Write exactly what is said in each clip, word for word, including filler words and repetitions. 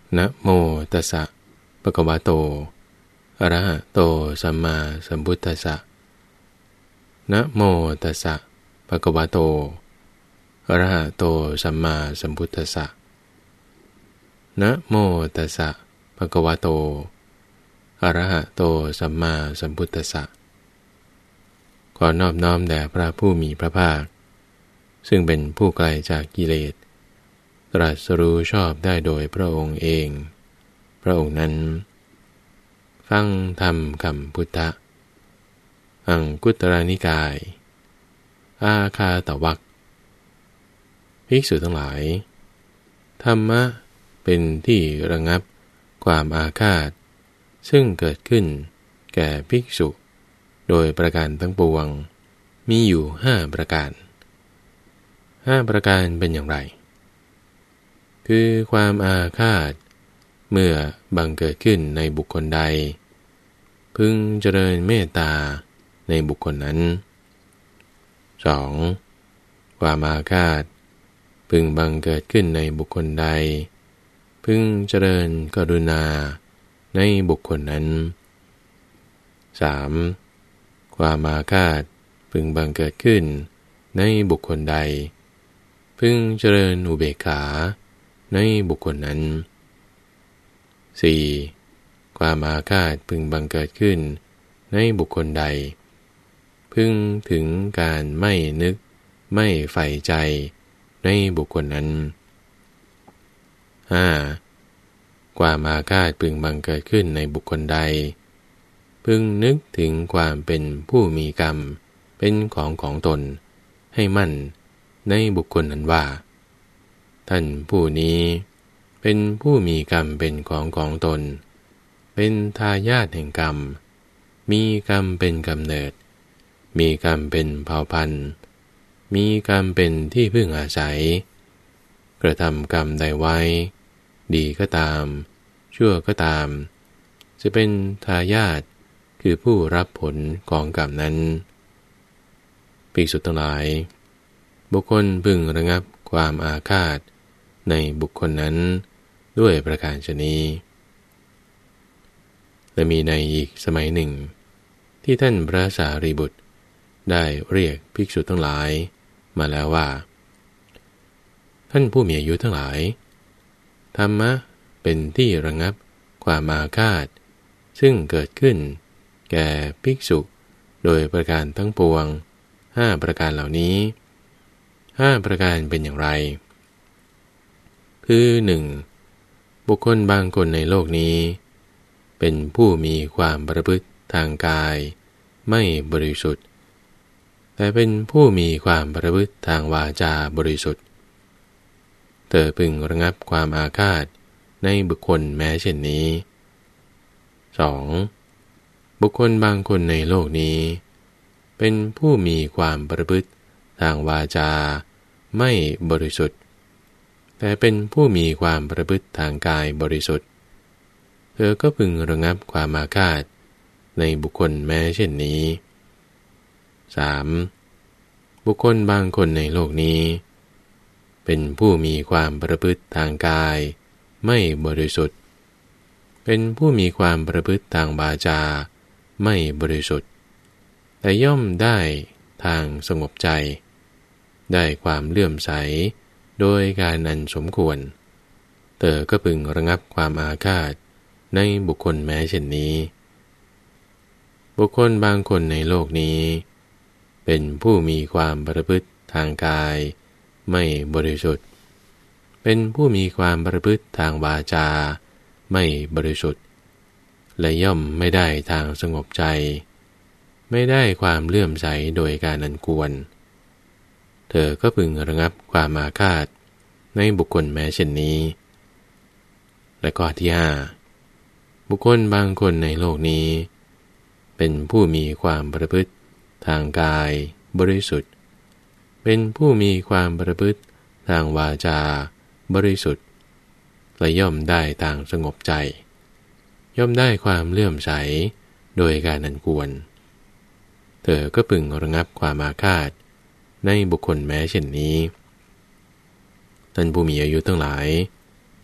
นะโมตัสสะภะคะวะโตอะระหะโตสัมมาสัมพุทธัสสะนะโมตัสสะภะคะวะโตอะระหะโตสัมมาสัมพุทธัสสะนะโมตัสสะภะคะวะโตอะระหะโตสัมมาสัมพุทธัสสะขอนอบน้อมแด่พระผู้มีพระภาคซึ่งเป็นผู้ไกลจากกิเลสตรัสรู้ชอบได้โดยพระองค์เองพระองค์นั้นฟังธรรมคำพุทธะอังคุตรนิกายอาคาตวรรคภิกษุทั้งหลายธรรมะเป็นที่ระงับความอาฆาตซึ่งเกิดขึ้นแก่ภิกษุโดยประการทั้งปวงมีอยู่ห้าประการห้าประการเป็นอย่างไรคือความอาฆาตเมื่อบังเกิดขึ้นในบุคคลใดพึงเจริญเมตตาในบุคคลนั้น สอง. ความอาฆาตพึงบังเกิดขึ้นในบุคคลใดพึงเจริญกรุณาในบุคคลนั้น สาม. ความอาฆาตพึงบังเกิดขึ้นในบุคคลใดพึงเจริญอุเบกขาในบุคคลนั้น สี่. ความอาฆาตพึงบังเกิดขึ้นในบุคคลใดพึงถึงการไม่นึกไม่ใฝ่ใจในบุคคลนั้น ห้า. ความอาฆาตพึงบังเกิดขึ้นในบุคคลใดพึงนึกถึงความเป็นผู้มีกรรมเป็นของของตนให้มั่นในบุคคลนั้นว่าท่านผู้นี้เป็นผู้มีกรรมเป็นของของตนเป็นทายาทแห่งกรรมมีกรรมเป็นกำเนิดมีกรรมเป็นเผ่าพันธุ์มีกรรมเป็นที่พึ่งอาศัยกระทำกรรมใดไว้ดีก็ตามชั่วก็ตามจะเป็นทายาทคือผู้รับผลของกรรมนั้นภิกษุทั้งหลายบุคคลพึงระงับความอาฆาตในบุคคลนั้นด้วยประการฉะนี้และมีในอีกสมัยหนึ่งที่ท่านพระสารีบุตรได้เรียกภิกษุทั้งหลายมาแล้วว่าท่านผู้มีอายุทั้งหลายธรรมะเป็นที่ระงับความอาฆาตซึ่งเกิดขึ้นแก่ภิกษุโดยประการทั้งปวงห้าประการเหล่านี้ห้าประการเป็นอย่างไรคือ หนึ่ง. บุคคลบางคนในโลกนี้เป็นผู้มีความประพฤติทางกายไม่บริสุทธิ์แต่เป็นผู้มีความประพฤติทางวาจาบริสุทธิ์เธอพึงระงับความอาฆาตในบุคคลแม้เช่นนี้ สอง. บุคคลบางคนในโลกนี้เป็นผู้มีความประพฤติทางวาจาไม่บริสุทธิ์แต่เป็นผู้มีความประพฤติทางกายบริสุทธิ์เธอก็พึงระงับความอาฆาตในบุคคลแม้เช่นนี้ สาม. บุคคลบางคนในโลกนี้เป็นผู้มีความประพฤติทางกายไม่บริสุทธิ์เป็นผู้มีความประพฤติทางวาจาไม่บริสุทธิ์แต่ย่อมได้ทางสงบใจได้ความเลื่อมใสโดยการอันสมควรเธอก็พึงระงับความอาฆาตในบุคคลแม้เช่นนี้บุคคลบางคนในโลกนี้เป็นผู้มีความประพฤติทางกายไม่บริสุทธิ์เป็นผู้มีความประพฤติทางวาจาไม่บริสุทธิ์และย่อมไม่ได้ทางสงบใจไม่ได้ความเลื่อมใสโดยการอันควรเธอก็พึงระงับความอาฆาตในบุคคลแม้เช่นนี้และข้อที่ห้าบุคคลบางคนในโลกนี้เป็นผู้มีความประพฤติทางกายบริสุทธิ์เป็นผู้มีความประพฤติทางวาจาบริสุทธิ์และย่อมได้ทางสงบใจย่อมได้ความเลื่อมใสโดยการอันควรเธอก็พึงระงับความอาฆาตในบุคคลแม้เช่นนี้ท่านผู้มีอายุทั้งหลาย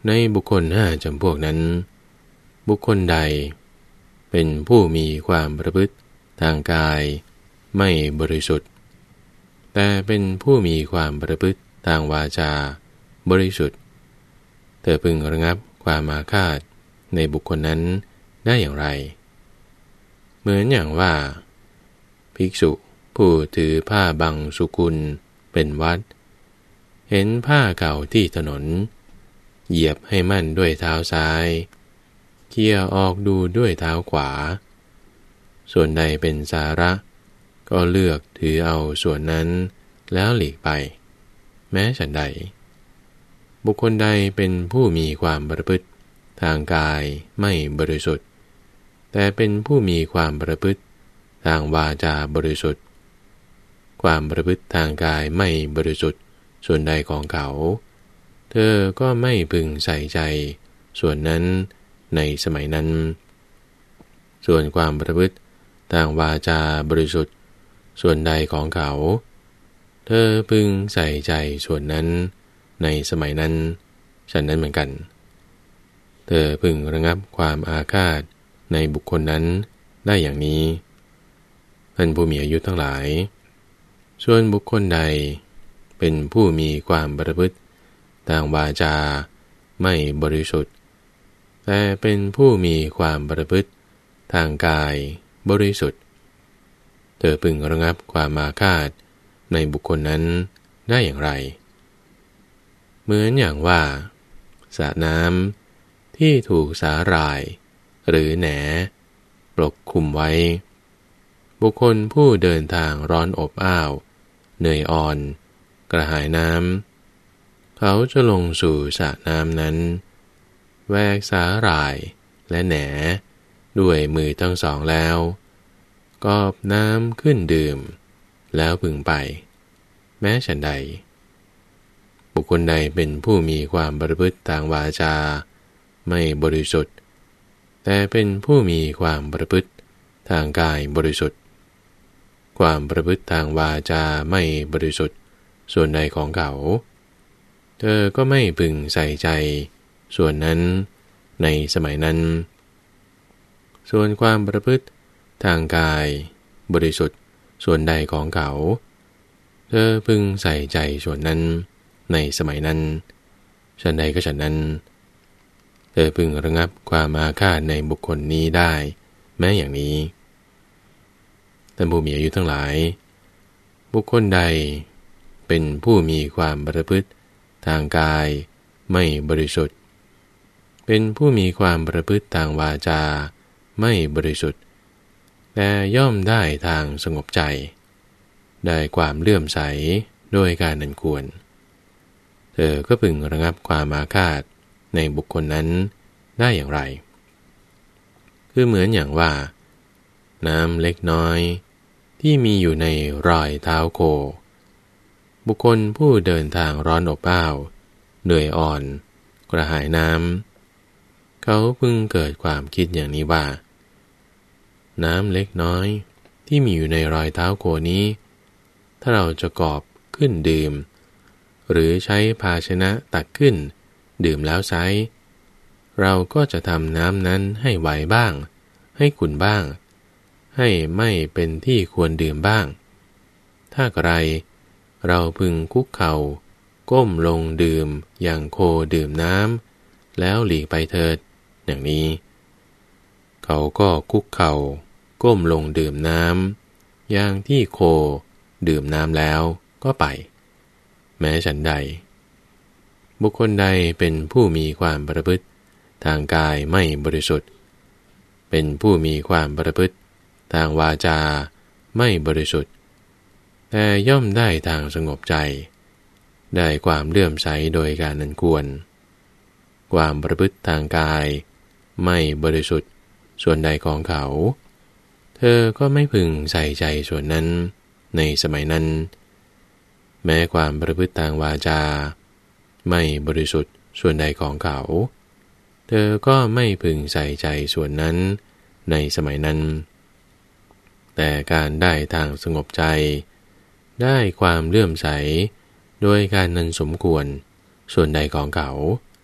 ในบุคคลห้าจำพวกนั้นบุคคลใดเป็นผู้มีความประพฤติทางกายไม่บริสุทธิ์แต่เป็นผู้มีความประพฤติทางวาจาบริสุทธิ์เธอพึงระงับความอาฆาตในบุคคลนั้นได้อย่างไรเหมือนอย่างว่าภิกษุผู้ถือผ้าบังสุกุลเป็นวัดเห็นผ้าเก่าที่ถนนเหยียบให้มั่นด้วยเท้าซ้ายเขี่ยออกดูด้วยเท้าขวาส่วนใดเป็นสาระก็เลือกถือเอาส่วนนั้นแล้วหลีกไปแม้ฉันใดบุคคลใดเป็นผู้มีความประพฤติทางกายไม่บริสุทธิ์แต่เป็นผู้มีความประพฤติทางวาจาบริสุทธิ์ความประพฤติทางกายไม่บริสุทธิ์ส่วนใดของเขาเธอก็ไม่พึงใส่ใจส่วนนั้นในสมัยนั้นส่วนความประพฤติทางวาจาบริสุทธิ์ส่วนใดของเขาเธอพึงใส่ใจส่วนนั้นในสมัยนั้นฉันนั้นเหมือนกันเธอพึงระงับความอาฆาตในบุคคลนั้นได้อย่างนี้ท่านผู้มีอายุทั้งหลายส่วนบุคคลใดเป็นผู้มีความประพฤติทางวาจาไม่บริสุทธิ์แต่เป็นผู้มีความประพฤติทางกายบริสุทธิ์เธอพึงระงับความอาฆาตในบุคคลนั้นได้อย่างไรเหมือนอย่างว่าสระน้ำที่ถูกสาหร่ายหรือแหนปกคลุมไว้บุคคลผู้เดินทางร้อนอบอ้าวเหนื่อยอ่อนกระหายน้ำเขาจะลงสู่สระน้ำนั้นแวกสาหร่ายและแหนด้วยมือทั้งสองแล้วกอบน้ำขึ้นดื่มแล้วพึงไปแม้ฉันใดบุคคลใดเป็นผู้มีความประพฤติทางวาจาไม่บริสุทธิ์แต่เป็นผู้มีความประพฤติทางกายบริสุทธิ์ความประพฤติทางวาจาไม่บริสุทธิ์ส่วนใดของเขาเธอก็ไม่พึงใส่ใจส่วนนั้นในสมัยนั้นส่วนความประพฤติทางกายบริสุทธิ์ส่วนใดของเขาเธอพึงใส่ใจส่วนนั้นในสมัยนั้นฉันใดก็ฉันนั้นเธอพึงระงับความอาฆาตในบุคคลนี้ได้แม้อย่างนี้ท่านผู้มีอายุทั้งหลายบุคคลใดเป็นผู้มีความประพฤติทางกายไม่บริสุทธิ์เป็นผู้มีความประพฤติทางวาจาไม่บริสุทธิ์แต่ย่อมได้ทางสงบใจได้ความเลื่อมใสโดยการนันควรเธอก็พึงระงับความอาฆาตในบุคคลนั้นได้อย่างไรคือเหมือนอย่างว่าน้ำเล็กน้อยที่มีอยู่ในรอยเท้าโคบุคคลผู้เดินทางร้อนอบอ้าวเหนื่อยอ่อนกระหายน้ำเขาพึงเกิดความคิดอย่างนี้ว่าน้ำเล็กน้อยที่มีอยู่ในรอยเท้าโคนี้ถ้าเราจะกอบขึ้นดื่มหรือใช้ภาชนะตักขึ้นดื่มแล้วไซร้เราก็จะทำน้ำนั้นให้ไหวบ้างให้ขุ่นบ้างให้ไม่เป็นที่ควรดื่มบ้างถ้าไกรเราพึงคุกเข่าก้มลงดื่มอย่างโคดื่มน้ำแล้วหลีกไปเถิดอย่างนี้เขาก็คุกเข่าก้มลงดื่มน้ำอย่างที่โคดื่มน้ำแล้วก็ไปแม้ฉันใดบุคคลใดเป็นผู้มีความประพฤติทางกายไม่บริสุทธิ์เป็นผู้มีความประพฤติทางวาจาไม่บริสุทธิ์แต่ย่อมได้ทางสงบใจได้ความเลื่อมใสโดยการนั้นควรความประพฤติทางกายไม่บริสุทธิ์ส่วนใดของเขาเธอก็ไม่พึงใส่ใจส่วนนั้นในสมัยนั้นแม้ความประพฤติทางวาจาไม่บริสุทธิ์ส่วนใดของเขาเธอก็ไม่พึงใส่ใจส่วนนั้นในสมัยนั้นแต่การได้ทางสงบใจได้ความเลื่อมใสโดยการนั้นสมควรส่วนใดของเขา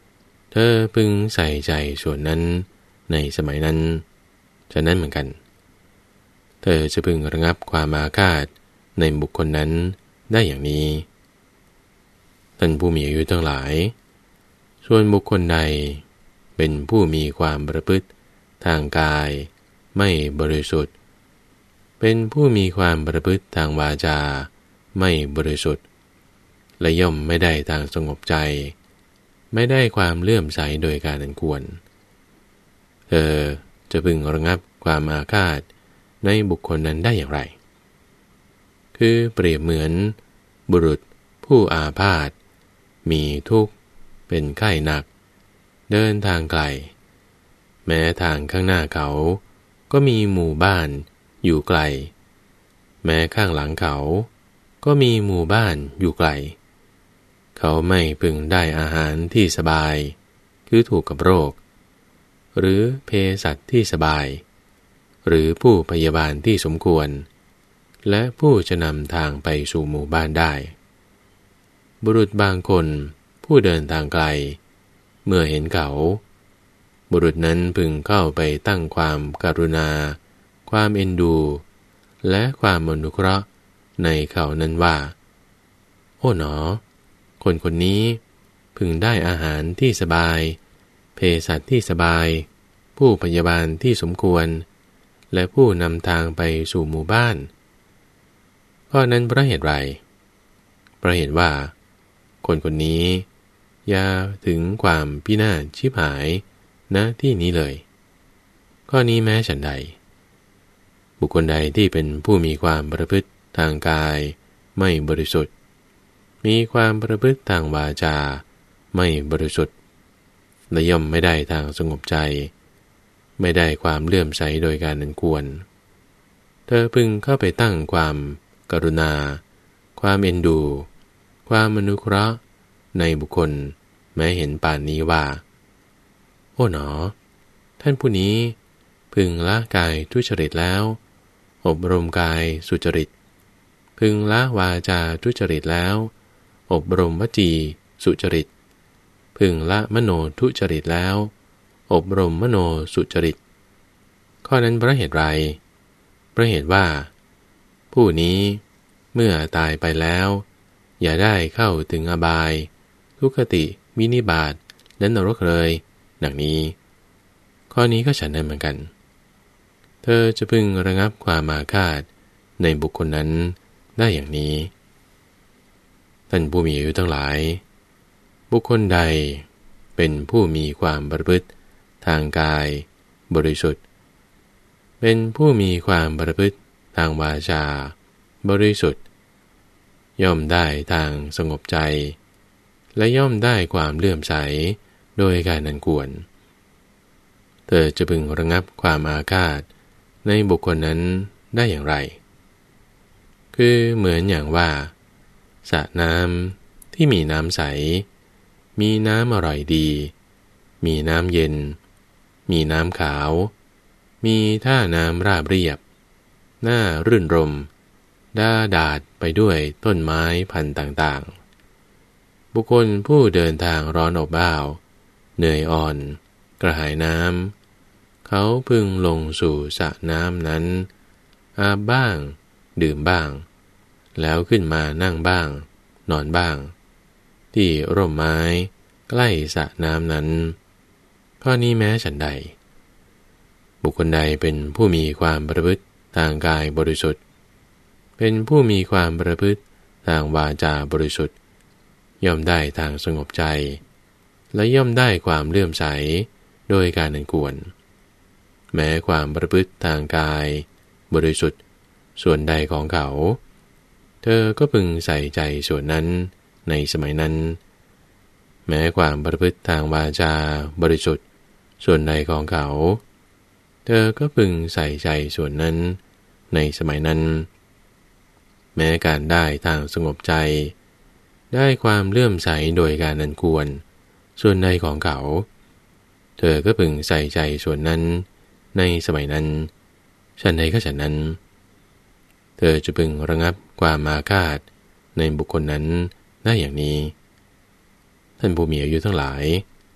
เธอพึงใส่ใจส่วนนั้นในสมัยนั้นฉะนั้นเหมือนกันเธอจะพึงระงับความอาฆาตในบุคคลนั้นได้อย่างนี้ท่านผู้มีอายุทั้งหลายส่วนบุคคลใดเป็นผู้มีความประพฤติทางกายไม่บริสุทธิ์เป็นผู้มีความประพฤติทางวาจาไม่บริสุทธิ์และย่อมไม่ได้ทางสงบใจไม่ได้ความเลื่อมใสโดยการอันควรเธอจะพึงระงับความอาฆาตในบุคคลนั้นได้อย่างไรคือเปรียบเหมือนบุรุษผู้อาพาธมีทุกข์เป็นไข้หนักเดินทางไกลแม้ทางข้างหน้าเขาก็มีหมู่บ้านอยู่ไกลแม้ข้างหลังเขาก็มีหมู่บ้านอยู่ไกลเขาไม่พึงได้อาหารที่สบายคือถูกกับโรคหรือเภสัชที่สบายหรือผู้พยาบาลที่สมควรและผู้จะนำทางไปสู่หมู่บ้านได้บุรุษบางคนผู้เดินทางไกลเมื่อเห็นเขาบุรุษนั้นพึงเข้าไปตั้งความกรุณาความเอ็นดูและความอนุเคราะห์ในเขานั้นว่าโอ้หนอคนคนนี้พึงได้อาหารที่สบายเภสัชที่สบายผู้พยาบาลที่สมควรและผู้นำทางไปสู่หมู่บ้านข้อนั้นเพราะเหตุไรเพราะเหตุว่าคนคนนี้อย่าถึงความพินาศชิบหายณที่นี้เลยข้อนี้แม้ฉันใดบุคคลใดที่เป็นผู้มีความประพฤติทางกายไม่บริสุทธิ์มีความประพฤติทางวาจาไม่บริสุทธิ์และย่อมไม่ได้ทางสงบใจไม่ได้ความเลื่อมใสโดยการนั้นควรเธอพึงเข้าไปตั้งความกรุณาความเอ็นดูความอนุเคราะห์ในบุคคลแม้เห็นป่านนี้ว่าโอ้หนอท่านผู้นี้พึงละกายทุจริตแล้วอบรมกายสุจริตพึงละวาจาทุจริตแล้วอบรมวจีสุจริตพึงละมโนทุจริตแล้วอบรมมโนสุจริตข้อนั้นเพราะเหตุไรเพราะเหตุว่าผู้นี้เมื่อตายไปแล้วอย่าได้เข้าถึงอบายทุกขติวินิบาตและนรกเลยดังนี้ข้อนี้ก็ฉันนั้นเหมือนกันเธอจะพึงระงับความอาฆาตในบุคคลนั้นได้อย่างนี้ท่านผู้มีอายุทั้งหลายบุคคลใดเป็นผู้มีความประพฤติทางกายบริสุทธิ์เป็นผู้มีความประพฤติทางวาจาบริสุทธิ์ย่อมได้ทางสงบใจและย่อมได้ความเลื่อมใสโดยการนั้นควรเธอจะพึงระงับความอาฆาตในบุคคลนั้นได้อย่างไรคือเหมือนอย่างว่าสระน้ำที่มีน้ำใสมีน้ำอร่อยดีมีน้ำเย็นมีน้ำขาวมีท่าน้ำราบเรียบน่ารื่นรมดาดาดไปด้วยต้นไม้พันธุ์ต่างๆบุคคลผู้เดินทางร้อนอบอ้าวเหนื่อยอ่อนกระหายน้ำเขาพึงลงสู่สระน้ำนั้นอาบบ้างดื่มบ้างแล้วขึ้นมานั่งบ้างนอนบ้างที่ร่มไม้ใกล้สระน้ำนั้นข้อนี้แม้ฉันใดบุคคลใดเป็นผู้มีความประพฤติทางกายบริสุทธิ์เป็นผู้มีความประพฤติทางวาจาบริสุทธิ์ย่อมได้ทางสงบใจและย่อมได้ความเลื่อมใสโดยการอันควรแม้ความประพฤติทางกายบริสุทธิ์ส่วนใดของเขาเธอก็พึงใส่ใจส่วนนั้นในสมัยนั้นแม้ความประพฤติทางวาจาบริสุทธิ์ส่วนใดของเขาเธอก็พึงใส่ใจส่วนนั้นในสมัยนั้นแม้การได้ทางสงบใจได้ความเลื่อมใสโดยการอันควรส่วนใดของเขาเธอก็พึงใส่ใจส่วนนั้นในสมัยนั้นฉันใดก็ฉันนั้นเธอจะพึงระงับความอาฆาตในบุคคลนั้นได้อย่างนี้ท่านผู้มีอายุทั้งหลาย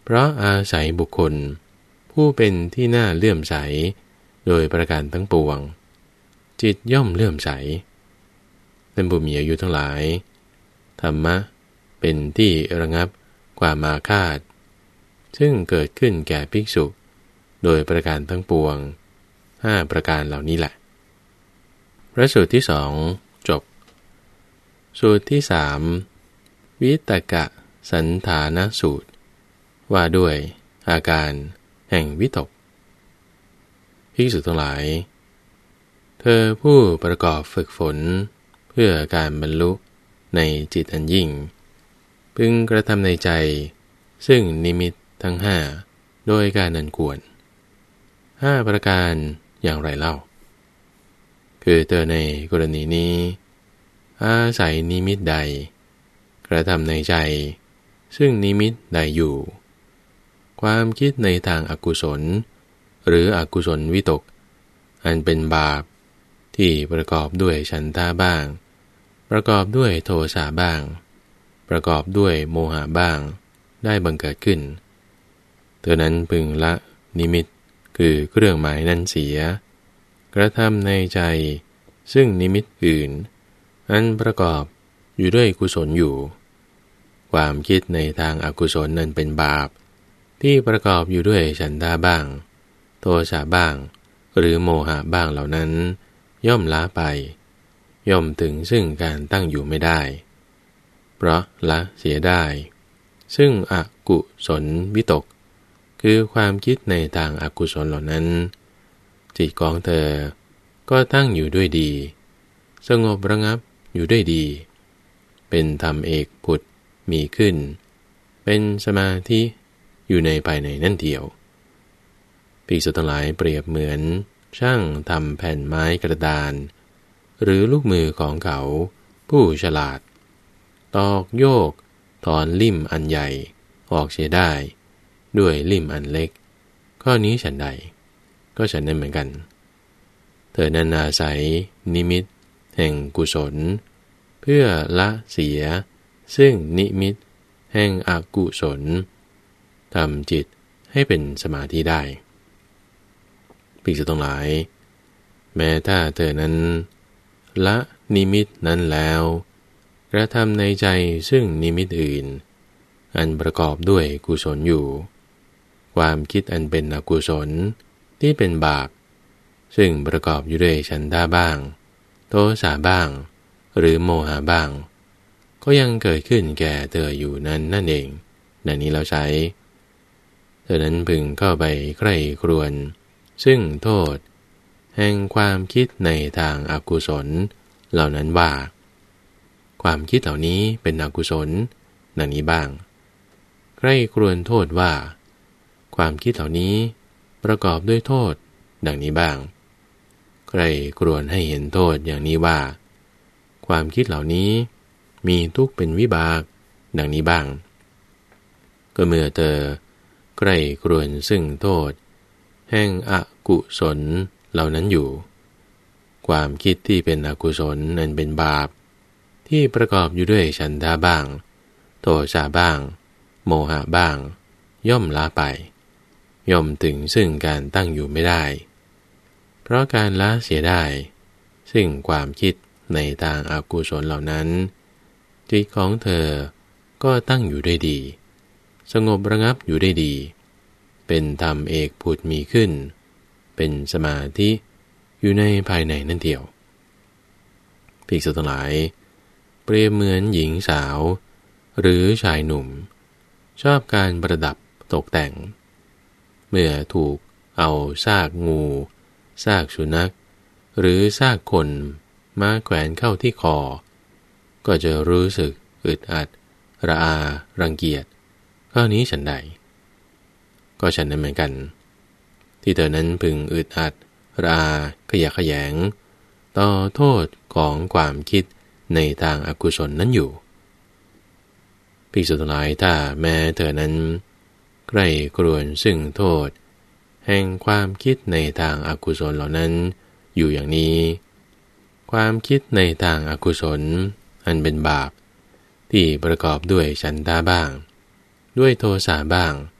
เพราะอาศัยบุคคลผู้เป็นที่น่าเลื่อมใสโดยประการทั้งปวงจิตย่อมเลื่อมใสท่านผู้มีอายุทั้งหลายธรรมะเป็นที่ระงับความอาฆาตซึ่งเกิดขึ้นแก่ภิกษุโดยประการทั้งปวงห้าประการเหล่านี้แหละพระสูตรที่สองจบสูตรที่สามวิตกะสันฐานสูตรว่าด้วยอาการแห่งวิตกภิกษุทั้งหลายเธอผู้ประกอบฝึกฝนเพื่อการบรรลุในจิตอันยิ่งพึงกระทำในใจซึ่งนิมิตทั้งห้าโดยการอันควรห้าประการอย่างไรเล่าคือเธอในกรณีนี้อาศัยนิมิตใดกระทำในใจซึ่งนิมิตใดอยู่ความคิดในทางอกุศลหรืออกุศลวิตกอันเป็นบาปที่ประกอบด้วยฉันทะบ้างประกอบด้วยโทสะบ้างประกอบด้วยโมหะบ้างได้บังเกิดขึ้นเธอนั้นพึงละนิมิตคือเครื่องหมายนั้นเสียกระทำในใจซึ่งนิมิตอื่นอันประกอบอยู่ด้วยกุศลอยู่ความคิดในทางอกุศลนั้นเป็นบาปที่ประกอบอยู่ด้วยฉันทะบ้างโทสะบ้างหรือโมหะบ้างเหล่านั้นย่อมละไปย่อมถึงซึ่งการตั้งอยู่ไม่ได้เพราะละเสียได้ซึ่งอกุศลวิตกคือความคิดในทางอกุศลเหล่านั้นจิตของเธอก็ตั้งอยู่ด้วยดีสงบระงับอยู่ด้วยดีเป็นธรรมเอกผุดมีขึ้นเป็นสมาธิอยู่ในภายในนั่นเดียวภิกษุทั้งหลายเปรียบเหมือนช่างทำแผ่นไม้กระดานหรือลูกมือของเขาผู้ฉลาดตอกโยกถอนลิ่มอันใหญ่ออกเสียได้ด้วยลิ่มอันเล็กข้อนี้ฉันใดก็ฉันนั้นเหมือนกันเธอนั้นอาศัยนิมิตแห่งกุศลเพื่อละเสียซึ่งนิมิตแห่งอกุศลทำจิตให้เป็นสมาธิได้ภิกษุทั้งหลายแม้ถ้าเธอนั้นละนิมิตนั้นแล้วกระทำในใจซึ่งนิมิตอื่นอันประกอบด้วยกุศลอยู่ความคิดอันเป็นอกุศลที่เป็นบาปซึ่งประกอบอยู่ด้วยฉันทะบ้างโทสะบ้างหรือโมหะบ้างก็ยังเกิดขึ้นแก่เธออยู่นั้นนั่นเองดังนี้เราใช้เธอนั้นพึงเข้าไปใคร่ครวญซึ่งโทษแห่งความคิดในทางอกุศลเหล่านั้นว่าความคิดเหล่านี้เป็นอกุศลดังนี้บ้างใคร่ครวญโทษว่าความคิดเหล่านี้ประกอบด้วยโทษดังนี้บ้างใคร่ครวญให้เห็นโทษอย่างนี้ว่าความคิดเหล่านี้มีทุกข์เป็นวิบากดังนี้บ้างก็เมื่อเธอใคร่ครวญซึ่งโทษแห่งอกุศลเหล่านั้นอยู่ความคิดที่เป็นอกุศลนั้นเป็นบาปที่ประกอบอยู่ด้วยฉันทะบ้างโทสะบ้างโมหะบ้างย่อมละไปย่อมถึงซึ่งการตั้งอยู่ไม่ได้เพราะการละเสียได้ซึ่งความคิดในทางอกุศลเหล่านั้นจิตของเธอก็ตั้งอยู่ได้ดีสงบระงับอยู่ได้ดีเป็นธรรมเอกผุดมีขึ้นเป็นสมาธิอยู่ในภายในนั่นเดียวภิกษุทั้งหลายเปรียบเหมือนหญิงสาวหรือชายหนุ่มชอบการประดับตกแต่งเมื่อถูกเอาซากงูซากสุนัขหรือซากคนมาแขวนเข้าที่คอก็จะรู้สึกอึดอัดระอารังเกียจข้อนี้ฉันใดก็ฉันนั้นเหมือนกันที่เธอนั้นพึงอึดอัดระอาขยะแขยงต่อโทษของความคิดในทางอกุศลนั้นอยู่ภิกษุทั้งหลายถ้าแม้เธอนั้นใคร่ครวญซึ่งโทษแห่งความคิดในทางอกุศลเหล่านั้นอยู่อย่างนี้ความคิดในทางอกุศลอันเป็นบาปที่ประกอบด้วยฉันทะบ้างด้วยโทสะบ้าง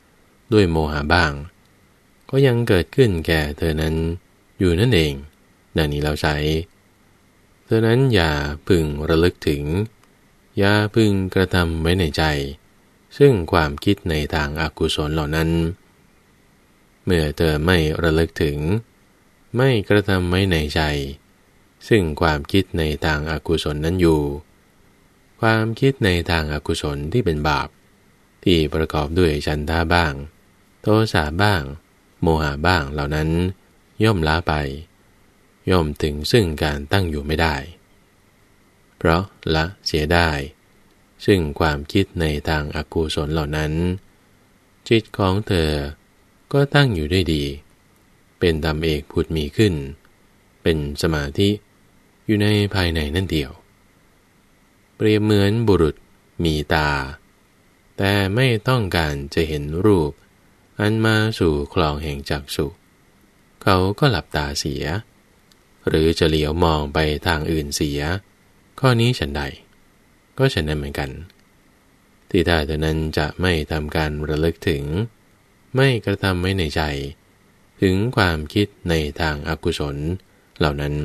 ด้วยโมหะบ้างก็ยังเกิดขึ้นแก่เธอนั้นอยู่นั่นเองดังนี้เราใช้เธอนั้นอย่าพึงระลึกถึงอย่าพึงกระทำไว้ในใจซึ่งความคิดในทางอกุศลเหล่านั้นเมื่อเธอไม่ระลึกถึงไม่กระทำไว้ในใจซึ่งความคิดในทางอกุศลนั้นอยู่ความคิดในทางอกุศลที่เป็นบาปที่ประกอบด้วยฉันทะบ้างโทสะบ้างโมหะบ้างเหล่านั้นย่อมล้าไปย่อมถึงซึ่งการตั้งอยู่ไม่ได้เพราะละเสียได้ซึ่งความคิดในทางอกุศลเหล่านั้นจิตของเธอก็ตั้งอยู่ได้ดีเป็นธรรมเอกผุดมีขึ้นเป็นสมาธิอยู่ในภายในนั่นเดียวเปรียบเหมือนบุรุษมีตาแต่ไม่ต้องการจะเห็นรูปอันมาสู่คลองแห่งจักษุเขาก็หลับตาเสียหรือจะเหลียวมองไปทางอื่นเสียข้อนี้ฉันใดก็ฉันนั้นเหมือนกันที่ถ้าเธอนั้นจะไม่ทำการระลึกถึงไม่กระทำไว้ในใจถึงความคิดในทางอกุศลเหล่านั้น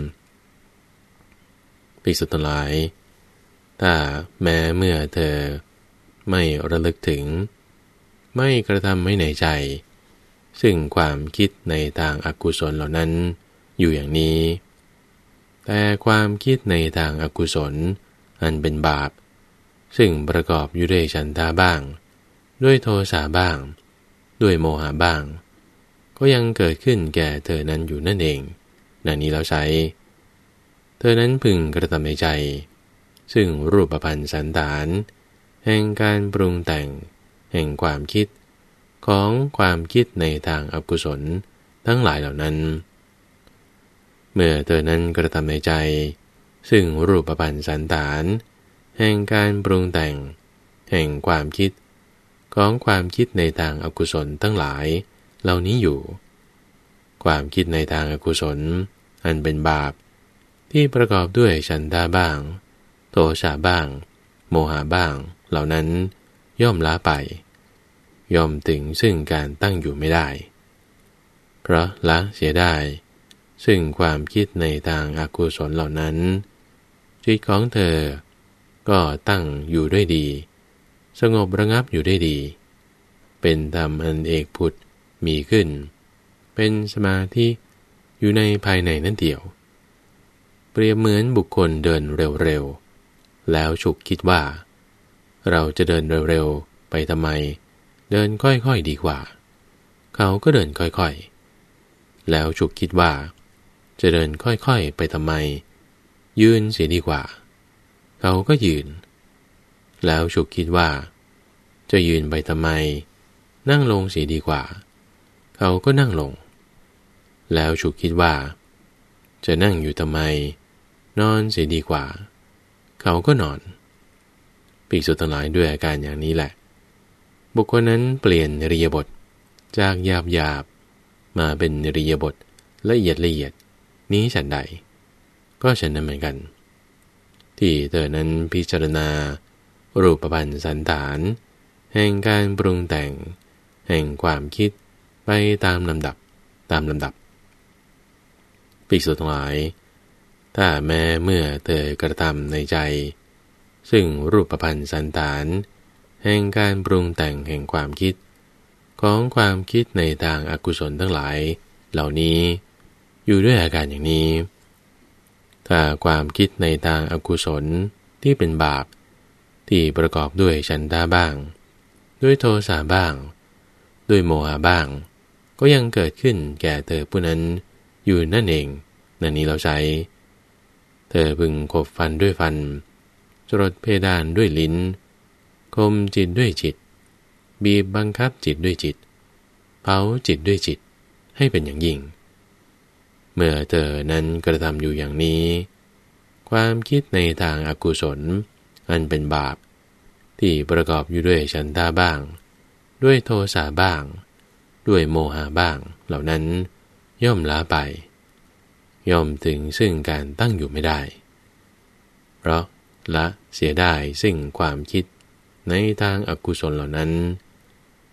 ภิกษุทั้งหลายถ้าแม้เมื่อเธอไม่ระลึกถึงไม่กระทำไว้ในใจซึ่งความคิดในทางอกุศลเหล่านั้นอยู่อย่างนี้แต่ความคิดในทางอกุศลอันเป็นบาปซึ่งประกอบอยู่ด้วยฉันทะบ้างด้วยโทสะบ้างด้วยโมหะบ้างก็ยังเกิดขึ้นแก่เธอนั้นอยู่นั่นเองดังนี้เราใช้เธอนั้นพึงกระทำในใจซึ่งรูปพรรณสันฐานแห่งการปรุงแต่งแห่งความคิดของความคิดในทางอกุศลทั้งหลายเหล่านั้นเมื่อเธอนั้นกระทำในใจซึ่งรูปพรรณสันฐานแห่งการปรุงแต่งแห่งความคิดของความคิดในทางอกุศลทั้งหลายเหล่านี้อยู่ความคิดในทางอกุศลอันเป็นบาปที่ประกอบด้วยฉันทะบ้างโทสะบ้างโมหะบ้างเหล่านั้นย่อมล้าไปย่อมถึงซึ่งการตั้งอยู่ไม่ได้เพราะละเสียได้ซึ่งความคิดในทางอกุศลเหล่านั้นจิตของเธอก็ตั้งอยู่ด้วยดีสงบระงับอยู่ได้ดีเป็นธรรมอันเอกผุดมีขึ้นเป็นสมาธิอยู่ในภายในนั่นเดียวเปรียบเหมือนบุคคลเดินเร็วๆแล้วฉุกคิดว่าเราจะเดินเร็วๆไปทำไมเดินค่อยๆดีกว่าเขาก็เดินค่อยๆแล้วฉุกคิดว่าจะเดินค่อยๆไปทำไมยืนเสียดีกว่าเขาก็ยืนแล้วฉุกคิดว่าจะยืนไปทำไมนั่งลงเสียดีกว่าเขาก็นั่งลงแล้วฉุกคิดว่าจะนั่งอยู่ทำไมนอนเสียดีกว่าเขาก็นอนภิกษุทั้งหลายด้วยอาการอย่างนี้แหละบุคคลนั้นเปลี่ยนอิริยาบถจากหยาบหยาบมาเป็นอิริยาบถละเอียดละเอียดนี้ฉันใดก็ฉันนั้นเหมือนกันที่เธอนั้นพิจารณารูปพรรณสันฐานแห่งการปรุงแต่งแห่งความคิดไปตามลำดับตามลำดับภิกษุทั้งหลายถ้าแม้เมื่อเธอกระทำในใจซึ่งรูปพรรณสันฐานแห่งการปรุงแต่งแห่งความคิดของความคิดในทางอกุศลทั้งหลายเหล่านี้อยู่ด้วยอาการอย่างนี้ถ้าความคิดในทางอกุศลที่เป็นบาปที่ประกอบด้วยฉันทะบ้างด้วยโทสะบ้างด้วยโมหะบ้างก็ยังเกิดขึ้นแก่เธอผู้นั้นอยู่นั่นเองนั่นนี้เราใช้เธอพึงขบฟันด้วยฟันจรดเพดานด้วยลิ้นคมจิตด้วยจิตบีบบังคับจิตด้วยจิตเผาจิตด้วยจิตให้เป็นอย่างยิ่งเมื่อเธอนั้นกระทำอยู่อย่างนี้ความคิดในทางอกุศลอันเป็นบาปที่ประกอบอยู่ด้วยฉันทะบ้างด้วยโทสะบ้างด้วยโมหะบ้างเหล่านั้นย่อมล้าไปย่อมถึงซึ่งการตั้งอยู่ไม่ได้เพราะละเสียได้ซึ่งความคิดในทางอกุศลเหล่านั้น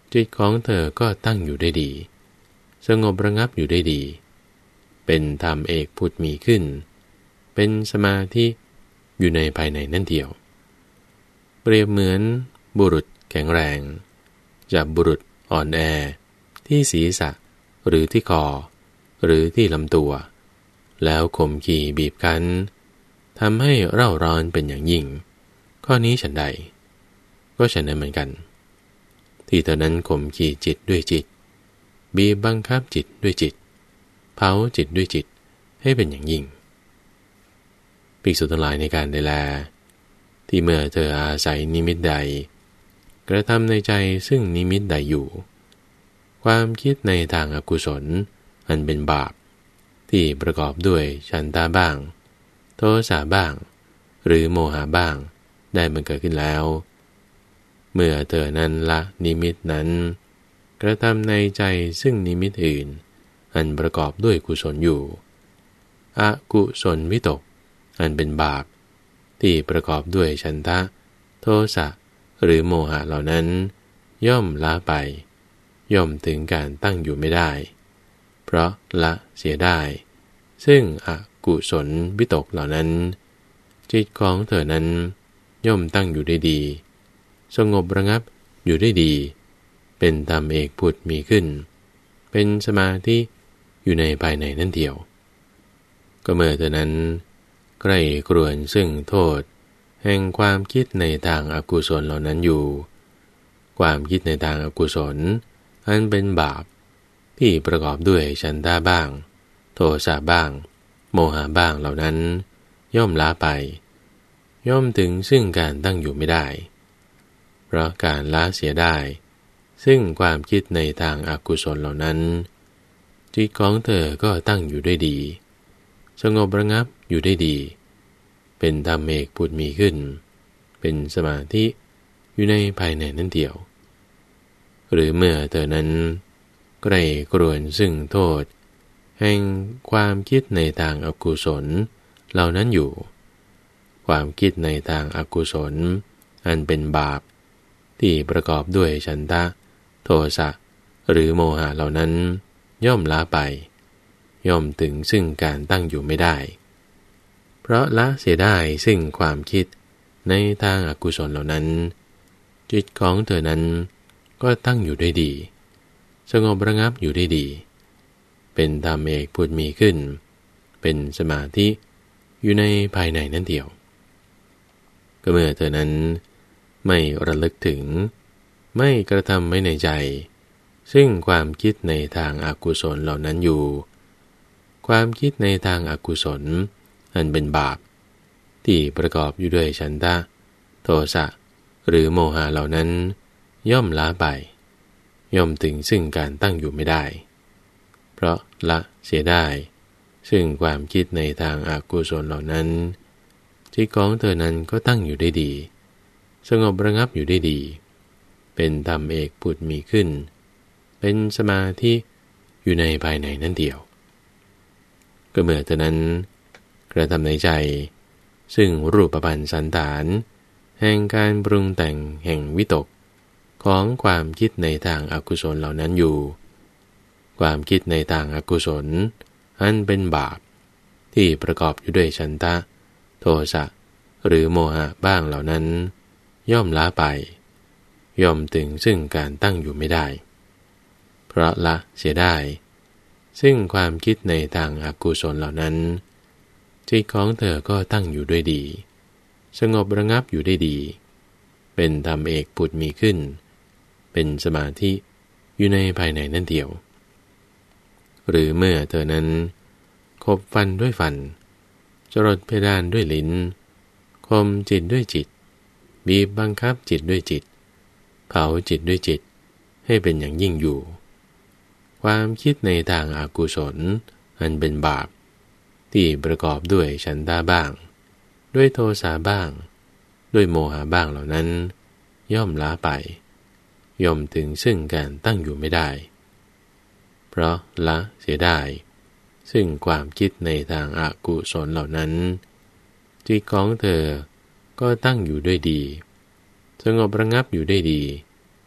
จิตของเธอก็ตั้งอยู่ได้ดีสงบระงับอยู่ได้ดีเป็นธรรมเอกผุดมีขึ้นเป็นสมาธิอยู่ในภายในนั่นเดียวเปรียบเหมือนบุรุษแข็งแรงจับบุรุษอ่อนแอที่ศีรษะหรือที่คอหรือที่ลำตัวแล้วข่มขีบีบคั้นทำให้เร่าร้อนเป็นอย่างยิ่งข้อนี้ฉันใดก็ฉันนั้นเหมือนกันที่เธอนั้นข่มขีจิตด้วยจิตบีบบังคับจิตด้วยจิตเผาจิตด้วยจิตให้เป็นอย่างยิ่งภิกษุทั้งหลายในการได้แลที่เมื่อเธออาศัยนิมิตใดกระทำในใจซึ่งนิมิตใดอยู่ความคิดในทางอกุศลอันเป็นบาปที่ประกอบด้วยฉันทะบ้างโทสะบ้างหรือโมหะบ้างได้บังเกิดขึ้นแล้วเมื่อเธอนั้นละนิมิตนั้นกระทำในใจซึ่งนิมิตอื่นอันประกอบด้วยกุศลอยู่อกุศลวิตกอันเป็นบาปที่ประกอบด้วยฉันทะโทสะหรือโมหะเหล่านั้นย่อมละไปย่อมถึงการตั้งอยู่ไม่ได้เพราะละเสียได้ซึ่งอกุศลวิตกเหล่านั้นจิตของเธอนั้นย่อมตั้งอยู่ได้ดีสงบระงับอยู่ได้ดีเป็นธรรมเอกผุดมีขึ้นเป็นสมาธิอยู่ในภายในนั่นเดียวก็เมื่อเธอนั้นใกล้ครวนซึ่งโทษแห่งความคิดในทางอกุศลเหล่านั้นอยู่ความคิดในทางอกุศลอันเป็นบาปที่ประกอบด้วยฉันทะบ้างโทสะบ้างโมหะบ้างเหล่านั้นย่อมละไปย่อมถึงซึ่งการตั้งอยู่ไม่ได้เพราะการละเสียได้ซึ่งความคิดในทางอกุศลเหล่านั้นจิตของเธอก็ตั้งอยู่ได้ดีสงบระงับอยู่ได้ดีเป็นธรรมเอกผุดมีขึ้นเป็นสมาธิอยู่ในภายในนั่นเดียวหรือเมื่อเธอนั้นใกล้ครวนซึ่งโทษแห่งความคิดในทางอกุศลเหล่านั้นอยู่ความคิดในทางอกุศลอันเป็นบาปที่ประกอบด้วยฉันทะโทสะหรือโมหะเหล่านั้นย่อมละไปย่อมถึงซึ่งการตั้งอยู่ไม่ได้เพราะละเสียได้ซึ่งความคิดในทางอกุศลเหล่านั้นจิตของเธอนั้นก็ตั้งอยู่ได้ดีสงบระงับอยู่ได้ดีเป็นธรรมเอกผุดมีขึ้นเป็นสมาธิอยู่ในภายในนั่นเดียวก็เมื่อเธอนั้นไม่ระลึกถึงไม่กระทำไว้ในใจซึ่งความคิดในทางอกุศลเหล่านั้นอยู่ความคิดในทางอกุศลอันเป็นบาปที่ประกอบอยู่ด้วยฉันทะโทสะหรือโมหะเหล่านั้นย่อมละไปย่อมถึงซึ่งการตั้งอยู่ไม่ได้เพราะละเสียได้ซึ่งความคิดในทางอกุศลเหล่านั้นจิตของเธอนั้นก็ตั้งอยู่ได้ดีสงบระงับอยู่ได้ดีเป็นธรรมเอกผุดมีขึ้นเป็นสมาธิอยู่ในภายในนั่นเดียวก็เมื่อเธอนั้นกระทำในใจซึ่งรูปปัญสันฐานแห่งการปรุงแต่งแห่งวิตกของความคิดในทางอกุศลเหล่านั้นอยู่ความคิดในทางอกุศลอันเป็นบาปที่ประกอบอยู่ด้วยฉันทะโทสะหรือโมหะบ้างเหล่านั้นย่อมละไปย่อมถึงซึ่งการตั้งอยู่ไม่ได้เพราะละเสียได้ซึ่งความคิดในทางอกุศลเหล่านั้นจิตของเธอก็ตั้งอยู่ด้วยดีสงบระงับอยู่ได้ดีเป็นธรรมเอกผุดมีขึ้นเป็นสมาธิอยู่ในภายในนั่นเดียวหรือเมื่อเธอนั้นคบฟันด้วยฟันจรดเพดานด้วยลิ้นคมจิตด้วยจิตบีบบังคับจิตด้วยจิตเผาจิตด้วยจิตให้เป็นอย่างยิ่งอยู่ความคิดในทางอากุศลอันเป็นบาปที่ประกอบด้วยฉันทะบ้างด้วยโทสะบ้างด้วยโมหะบ้างเหล่านั้นย่อมละไปย่อมถึงซึ่งการตั้งอยู่ไม่ได้เพราะละเสียได้ซึ่งความคิดในทางอกุศลเหล่านั้นจิตของเธอก็ตั้งอยู่ด้วยดีสงบระงับอยู่ได้ดีเ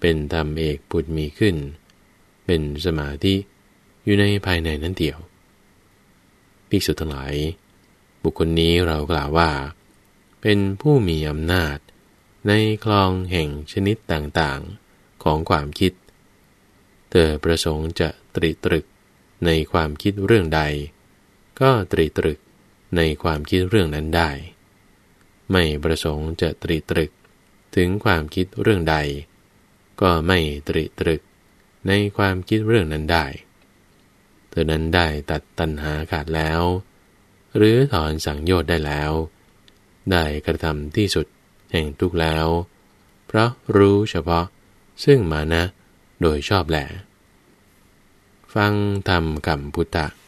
เป็นธรรมเอกผุดมีขึ้นเป็นสมาธิอยู่ในภายในนั้นเดียวภิกษุทั้งหลายบุคคลนี้เรากล่าวว่าเป็นผู้มีอำนาจในคลองแห่งชนิดต่างๆของความคิดเธอประสงค์จะตรีตรึกในความคิดเรื่องใดก็ตรีตรึกในความคิดเรื่องนั้นได้ไม่ประสงค์จะตรีตรึกถึงความคิดเรื่องใดก็ไม่ตรีตรึกในความคิดเรื่องนั้นได้เธอนั้นได้ตัดตัณหาขาดแล้วหรือถอนสังโยชน์ได้แล้วได้กระทำที่สุดแห่งทุกข์แล้วเพราะรู้เฉพาะซึ่งมานะโดยชอบแหละฟังธรรมกัมพุทธะ